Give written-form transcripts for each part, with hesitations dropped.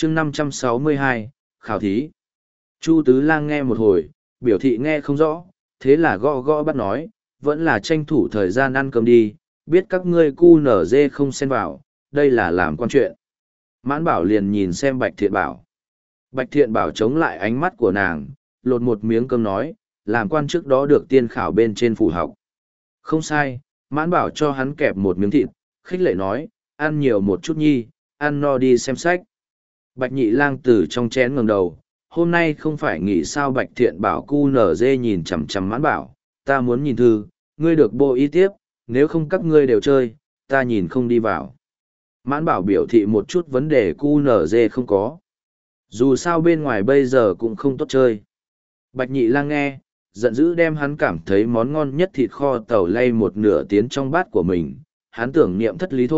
chương 562, khảo thí. Chu Tứ Lang nghe một hồi, biểu thị nghe không rõ, thế là gõ gõ bắt nói, vẫn là tranh thủ thời gian ăn cơm đi, biết các ngươi cu nở dê không xen vào, đây là làm quan chuyện. Mãn Bảo liền nhìn xem Bạch Thiện Bảo. Bạch Thiện Bảo chống lại ánh mắt của nàng, lột một miếng cơm nói, làm quan trước đó được tiên khảo bên trên phủ học. Không sai, Mãn Bảo cho hắn kẹp một miếng thịt, khích lệ nói, ăn nhiều một chút nhi, ăn no đi xem sách. Bạch Nhị Lang từ trong chén ngẩng đầu, hôm nay không phải nghỉ sao. Bạch Thiện Bảo cu nở dê nhìn chằm chằm Mãn Bảo, ta muốn nhìn thư, ngươi được bộ ý tiếp, nếu không các ngươi đều chơi, ta nhìn không đi vào. Mãn Bảo biểu thị một chút vấn đề cu nở dê không có. Dù sao bên ngoài bây giờ cũng không tốt chơi. Bạch Nhị Lang nghe, giận dữ đem hắn cảm thấy món ngon nhất thịt kho tàu lay một nửa tiến trong bát của mình. Hắn tưởng niệm Thất Lý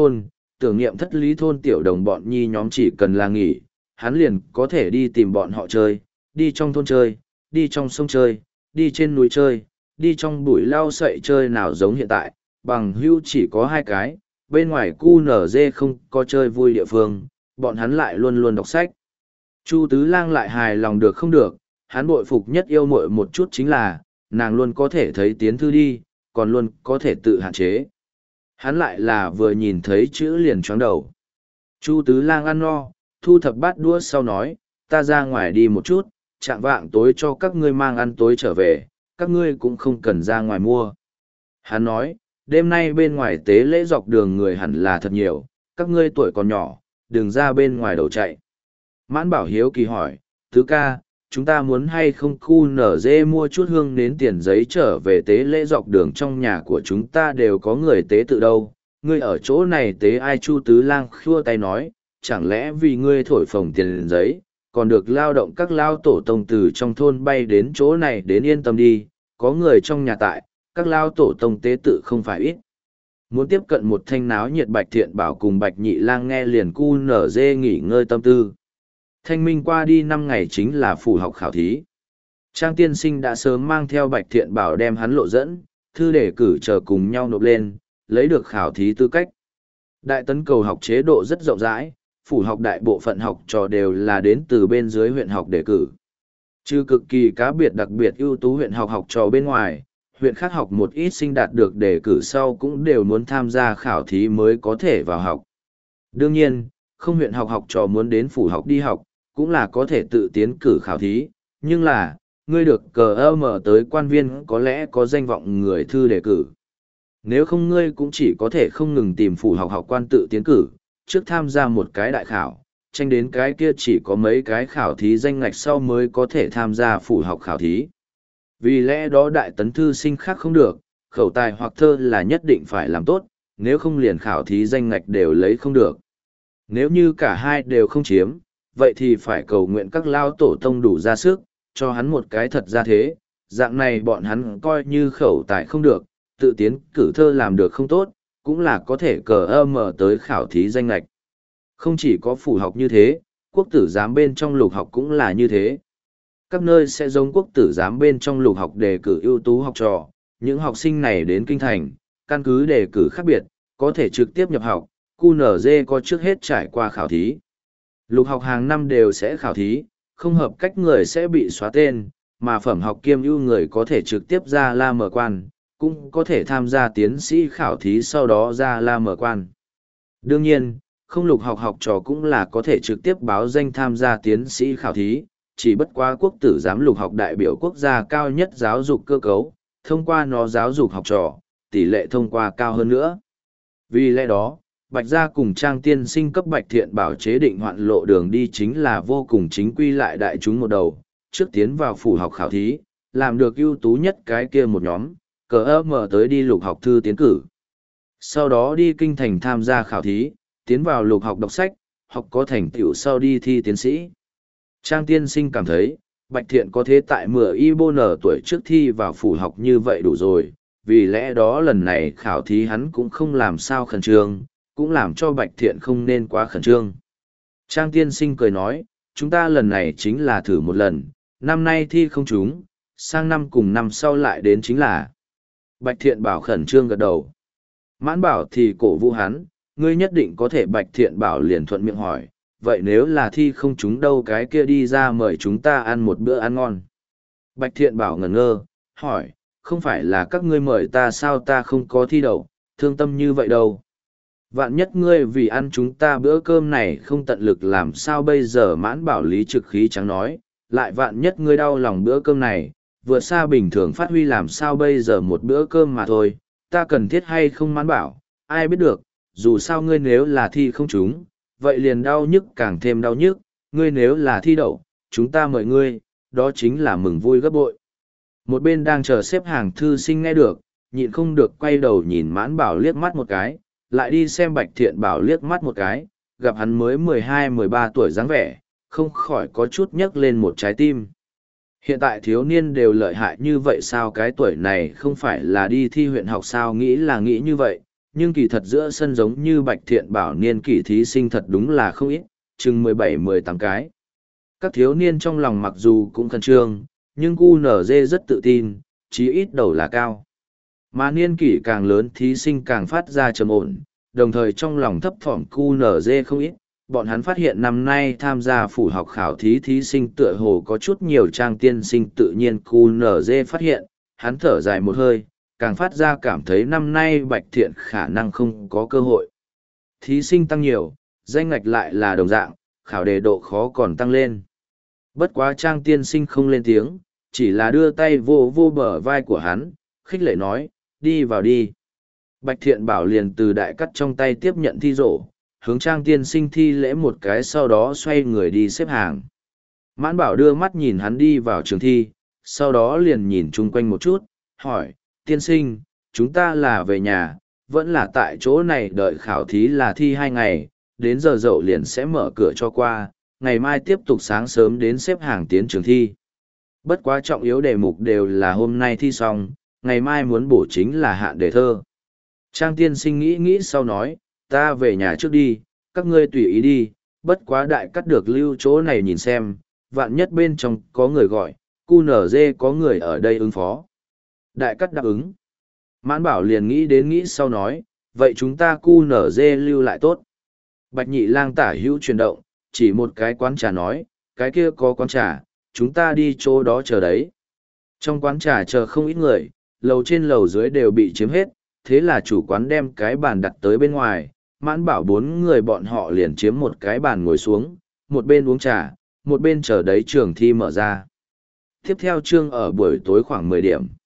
Thôn tiểu đồng bọn nhi nhóm chỉ cần là nghỉ, hắn liền có thể đi tìm bọn họ chơi, đi trong thôn chơi, đi trong sông chơi, đi trên núi chơi, đi trong bụi lau sậy chơi nào giống hiện tại, bằng hưu chỉ có hai cái, bên ngoài cu nở dê không có chơi vui địa phương, bọn hắn lại luôn luôn đọc sách. Chu Tứ Lang lại hài lòng được không được, hắn bội phục nhất yêu muội một chút chính là, nàng luôn có thể thấy tiến thư đi, còn luôn có thể tự hạn chế. Hắn lại là vừa nhìn thấy chữ liền choáng đầu. Chu Tứ Lang ăn no, thu thập bát đũa sau nói, ta ra ngoài đi một chút, chạng vạng tối cho các ngươi mang ăn tối trở về, các ngươi cũng không cần ra ngoài mua. Hắn nói, đêm nay bên ngoài tế lễ dọc đường người hẳn là thật nhiều, các ngươi tuổi còn nhỏ, đừng ra bên ngoài đầu chạy. Mãn Bảo hiếu kỳ hỏi, Tứ ca, chúng ta muốn hay không khu nở dê mua chút hương nến tiền giấy trở về tế lễ dọc đường, trong nhà của chúng ta đều có người tế tự đâu, ngươi ở chỗ này tế ai? Chu Tứ Lang khua tay nói, chẳng lẽ vì ngươi thổi phồng tiền giấy, còn được lao động các lao tổ tông từ trong thôn bay đến chỗ này đến, yên tâm đi, có người trong nhà tại, các lao tổ tông tế tự không phải ít. Muốn tiếp cận một thanh náo nhiệt. Bạch Thiện Bảo cùng Bạch Nhị Lang nghe liền cu nở dê nghỉ ngơi tâm tư. Thanh minh qua đi 5 ngày chính là phủ học khảo thí. Trang tiên sinh đã sớm mang theo Bạch Thiện Bảo đem hắn lộ dẫn, thư đề cử chờ cùng nhau nộp lên, lấy được khảo thí tư cách. Đại tấn cầu học chế độ rất rộng rãi, phủ học đại bộ phận học trò đều là đến từ bên dưới huyện học đề cử. Trừ cực kỳ cá biệt đặc biệt ưu tú huyện học học trò bên ngoài, huyện khác học một ít sinh đạt được đề cử sau cũng đều muốn tham gia khảo thí mới có thể vào học. Đương nhiên, không huyện học học trò muốn đến phủ học đi học, cũng là có thể tự tiến cử khảo thí, nhưng là, ngươi được cờ mở tới quan viên có lẽ có danh vọng người thư đề cử. Nếu không ngươi cũng chỉ có thể không ngừng tìm phủ học học quan tự tiến cử, trước tham gia một cái đại khảo, tranh đến cái kia chỉ có mấy cái khảo thí danh ngạch sau mới có thể tham gia phủ học khảo thí. Vì lẽ đó đại tấn thư sinh khác không được, khẩu tài hoặc thơ là nhất định phải làm tốt, nếu không liền khảo thí danh ngạch đều lấy không được. Nếu như cả hai đều không chiếm, vậy thì phải cầu nguyện các lao tổ tông đủ ra sức, cho hắn một cái thật ra thế, dạng này bọn hắn coi như khẩu tài không được, tự tiến cử thơ làm được không tốt, cũng là có thể mở tới khảo thí danh lệch. Không chỉ có phủ học như thế, quốc tử giám bên trong lục học cũng là như thế. Các nơi sẽ giống quốc tử giám bên trong lục học đề cử ưu tú học trò, những học sinh này đến kinh thành, căn cứ đề cử khác biệt, có thể trực tiếp nhập học, QNZ có trước hết trải qua khảo thí. Lục học hàng năm đều sẽ khảo thí, không hợp cách người sẽ bị xóa tên, mà phẩm học kiêm ưu người có thể trực tiếp ra la mở quan, cũng có thể tham gia tiến sĩ khảo thí sau đó ra la mở quan. Đương nhiên, không lục học học trò cũng là có thể trực tiếp báo danh tham gia tiến sĩ khảo thí, chỉ bất quá quốc tử giám lục học đại biểu quốc gia cao nhất giáo dục cơ cấu, thông qua nó giáo dục học trò, tỷ lệ thông qua cao hơn nữa. Vì lẽ đó, Bạch Gia cùng Trang tiên sinh cấp Bạch Thiện Bảo chế định hoạn lộ đường đi chính là vô cùng chính quy lại đại chúng một đầu, trước tiến vào phủ học khảo thí, làm được ưu tú nhất cái kia một nhóm, mở tới đi lục học thư tiến cử. Sau đó đi kinh thành tham gia khảo thí, tiến vào lục học đọc sách, học có thành tựu sau đi thi tiến sĩ. Trang tiên sinh cảm thấy, Bạch Thiện có thế tại nở tuổi trước thi vào phủ học như vậy đủ rồi, vì lẽ đó lần này khảo thí hắn cũng không làm sao khẩn trương, cũng làm cho Bạch Thiện không nên quá khẩn trương. Trang tiên sinh cười nói, chúng ta lần này chính là thử một lần, năm nay thi không trúng, sang năm cùng năm sau lại đến chính là. Bạch Thiện Bảo khẩn trương gật đầu. Mãn Bảo thì cổ vũ hắn, ngươi nhất định có thể. Bạch Thiện Bảo liền thuận miệng hỏi, vậy nếu là thi không chúng đâu cái kia đi ra mời chúng ta ăn một bữa ăn ngon. Bạch Thiện Bảo ngẩn ngơ, hỏi, không phải là các ngươi mời ta sao ta không có thi đậu, thương tâm như vậy đâu. Vạn nhất ngươi vì ăn chúng ta bữa cơm này không tận lực làm sao bây giờ Mãn Bảo lý trực khí trắng nói, lại vạn nhất ngươi đau lòng bữa cơm này, vượt xa bình thường phát huy làm sao bây giờ một bữa cơm mà thôi, ta cần thiết hay không Mãn Bảo, ai biết được, dù sao ngươi nếu là thi không trúng, vậy liền đau nhức càng thêm đau nhức, ngươi nếu là thi đậu, chúng ta mời ngươi, đó chính là mừng vui gấp bội. Một bên đang chờ xếp hàng thư sinh nghe được, nhịn không được quay đầu nhìn Mãn Bảo liếc mắt một cái, lại đi xem Bạch Thiện Bảo liếc mắt một cái, gặp hắn mới 12-13 tuổi dáng vẻ, không khỏi có chút nhấc lên một trái tim. Hiện tại thiếu niên đều lợi hại như vậy sao cái tuổi này không phải là đi thi huyện học sao nghĩ là nghĩ như vậy, nhưng kỳ thật giữa sân giống như Bạch Thiện Bảo niên kỷ thí sinh thật đúng là không ít, chừng 17-18 cái. Các thiếu niên trong lòng mặc dù cũng khẩn trương, nhưng QNZ rất tự tin, chí ít đầu là cao. Mà niên kỷ càng lớn thí sinh càng phát ra trầm ổn, đồng thời trong lòng thấp thỏm QNZ không ít, bọn hắn phát hiện năm nay tham gia phủ học khảo thí sinh tựa hồ có chút nhiều trang tiên sinh tự nhiên QNZ phát hiện, hắn thở dài một hơi, càng phát ra cảm thấy năm nay Bạch Thiện khả năng không có cơ hội. Thí sinh tăng nhiều, danh ngạch lại là đồng dạng, khảo đề độ khó còn tăng lên. Bất quá trang tiên sinh không lên tiếng, chỉ là đưa tay vô vô bờ vai của hắn, khích lệ nói, đi vào đi. Bạch Thiện Bảo liền từ đại cắt trong tay tiếp nhận thi rổ, hướng trang tiên sinh thi lễ một cái sau đó xoay người đi xếp hàng. Mãn Bảo đưa mắt nhìn hắn đi vào trường thi, sau đó liền nhìn chung quanh một chút, hỏi, tiên sinh, chúng ta là về nhà, vẫn là tại chỗ này đợi khảo thí là thi 2 ngày, đến giờ dậu liền sẽ mở cửa cho qua, ngày mai tiếp tục sáng sớm đến xếp hàng tiến trường thi. Bất quá trọng yếu đề mục đều là hôm nay thi xong, ngày mai muốn bổ chính là hạn đề thơ. Trang tiên sinh nghĩ nghĩ sau nói, ta về nhà trước đi, các ngươi tùy ý đi, bất quá đại cắt được lưu chỗ này nhìn xem, vạn nhất bên trong có người gọi, QNZ có người ở đây ứng phó. Đại cắt đáp ứng. Mãn Bảo liền nghĩ sau nói, vậy chúng ta QNZ lưu lại tốt. Bạch Nhị Lang tả hữu chuyển động, chỉ một cái quán trà nói, cái kia có quán trà, chúng ta đi chỗ đó chờ đấy. Trong quán trà chờ không ít người, lầu trên lầu dưới đều bị chiếm hết, thế là chủ quán đem cái bàn đặt tới bên ngoài, Mãn Bảo 4 người bọn họ liền chiếm một cái bàn ngồi xuống, một bên uống trà, một bên chờ đấy trường thi mở ra. Tiếp theo chương ở buổi tối khoảng 10 điểm.